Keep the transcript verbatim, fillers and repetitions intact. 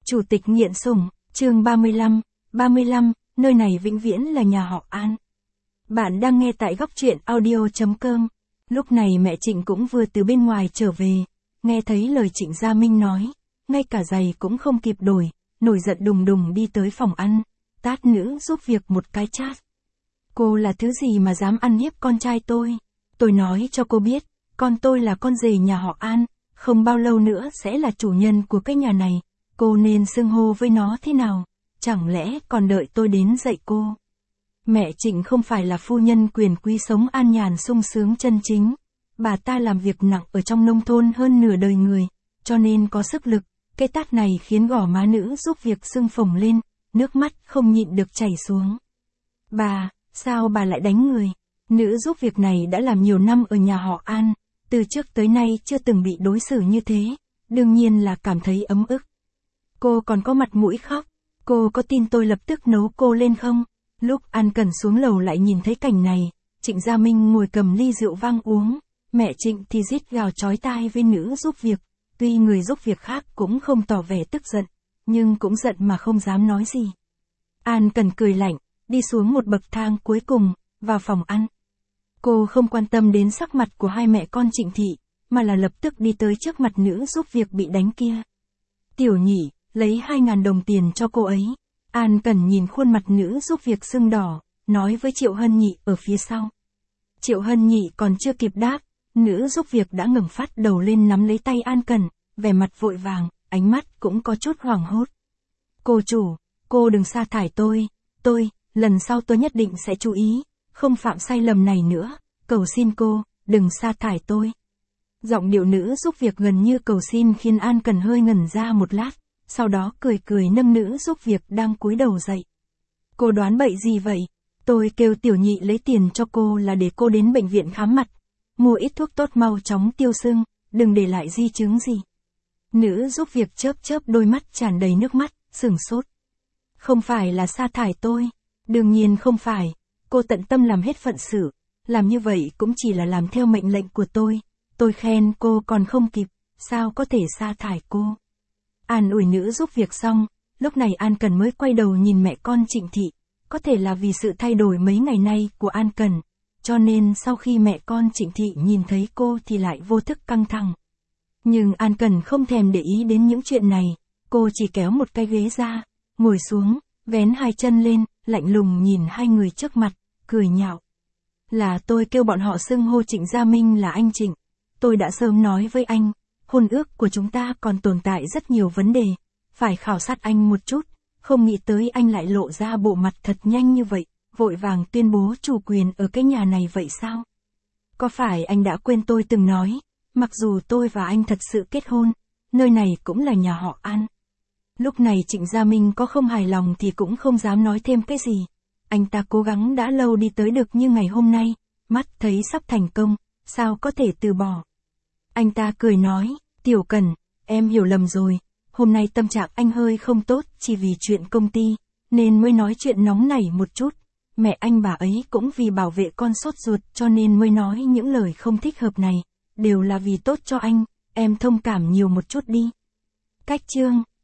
Chủ tịch nghiện sủng, chương ba mươi lăm, ba mươi lăm, nơi này vĩnh viễn là nhà họ An. Bạn đang nghe tại góc truyện audio chấm com. Lúc này mẹ Trịnh cũng vừa từ bên ngoài trở về, nghe thấy lời Trịnh Gia Minh nói, ngay cả giày cũng không kịp đổi, nổi giận đùng đùng đi tới phòng ăn, tát nữ giúp việc một cái chát. Cô là thứ gì mà dám ăn hiếp con trai tôi? Tôi nói cho cô biết, con tôi là con rể nhà họ An, không bao lâu nữa sẽ là chủ nhân của cái nhà này. Cô nên xưng hô với nó thế nào? Chẳng lẽ còn đợi tôi đến dạy cô? Mẹ Trịnh không phải là phu nhân quyền quý sống an nhàn sung sướng chân chính. Bà ta làm việc nặng ở trong nông thôn hơn nửa đời người, cho nên có sức lực. Cái tát này khiến gò má nữ giúp việc sưng phồng lên, nước mắt không nhịn được chảy xuống. Bà, sao bà lại đánh người? Nữ giúp việc này đã làm nhiều năm ở nhà họ An, từ trước tới nay chưa từng bị đối xử như thế, đương nhiên là cảm thấy ấm ức. Cô còn có mặt mũi khóc, cô có tin tôi lập tức nấu cô lên không? Lúc An Cần xuống lầu lại nhìn thấy cảnh này, Trịnh Gia Minh ngồi cầm ly rượu vang uống, mẹ Trịnh thì rít gào chói tai với nữ giúp việc, tuy người giúp việc khác cũng không tỏ vẻ tức giận, nhưng cũng giận mà không dám nói gì. An Cần cười lạnh, đi xuống một bậc thang cuối cùng, vào phòng ăn. Cô không quan tâm đến sắc mặt của hai mẹ con Trịnh Thị, mà là lập tức đi tới trước mặt nữ giúp việc bị đánh kia. Tiểu Nhị, lấy hai ngàn đồng tiền cho cô ấy. An Cần nhìn khuôn mặt nữ giúp việc sưng đỏ, nói với Triệu Hân Nhị ở phía sau. Triệu Hân Nhị còn chưa kịp đáp, nữ giúp việc đã ngẩng phát đầu lên nắm lấy tay An Cần, vẻ mặt vội vàng, ánh mắt cũng có chút hoảng hốt. Cô chủ, cô đừng sa thải tôi, tôi, lần sau tôi nhất định sẽ chú ý, không phạm sai lầm này nữa, cầu xin cô, đừng sa thải tôi. Giọng điệu nữ giúp việc gần như cầu xin khiến An Cần hơi ngẩn ra một lát, sau đó cười cười nâng nữ giúp việc đang cúi đầu dậy. Cô đoán bậy gì vậy? Tôi kêu Tiểu Nhị lấy tiền cho cô là để cô đến bệnh viện khám mặt, mua ít thuốc tốt mau chóng tiêu sưng, đừng để lại di chứng gì. Nữ giúp việc chớp chớp đôi mắt tràn đầy nước mắt, sửng sốt. Không phải là sa thải tôi, đương nhiên không phải, cô tận tâm làm hết phận sự, làm như vậy cũng chỉ là làm theo mệnh lệnh của tôi, tôi khen cô còn không kịp, sao có thể sa thải cô. An ủi nữ giúp việc xong, lúc này An Cần mới quay đầu nhìn mẹ con Trịnh Thị, có thể là vì sự thay đổi mấy ngày nay của An Cần, cho nên sau khi mẹ con Trịnh Thị nhìn thấy cô thì lại vô thức căng thẳng. Nhưng An Cần không thèm để ý đến những chuyện này, cô chỉ kéo một cái ghế ra, ngồi xuống, vén hai chân lên, lạnh lùng nhìn hai người trước mặt, cười nhạo. Là tôi kêu bọn họ xưng hô Trịnh Gia Minh là anh Trịnh, tôi đã sớm nói với anh. Hôn ước của chúng ta còn tồn tại rất nhiều vấn đề, phải khảo sát anh một chút, không nghĩ tới anh lại lộ ra bộ mặt thật nhanh như vậy, vội vàng tuyên bố chủ quyền ở cái nhà này vậy sao? Có phải anh đã quên tôi từng nói, mặc dù tôi và anh thật sự kết hôn, nơi này cũng là nhà họ An. Lúc này Trịnh Gia Minh có không hài lòng thì cũng không dám nói thêm cái gì, anh ta cố gắng đã lâu đi tới được như ngày hôm nay, mắt thấy sắp thành công, sao có thể từ bỏ. Anh ta cười nói, Tiểu Cần, em hiểu lầm rồi, hôm nay tâm trạng anh hơi không tốt chỉ vì chuyện công ty, nên mới nói chuyện nóng nảy một chút, mẹ anh bà ấy cũng vì bảo vệ con sốt ruột cho nên mới nói những lời không thích hợp này, đều là vì tốt cho anh, em thông cảm nhiều một chút đi. Cách chương,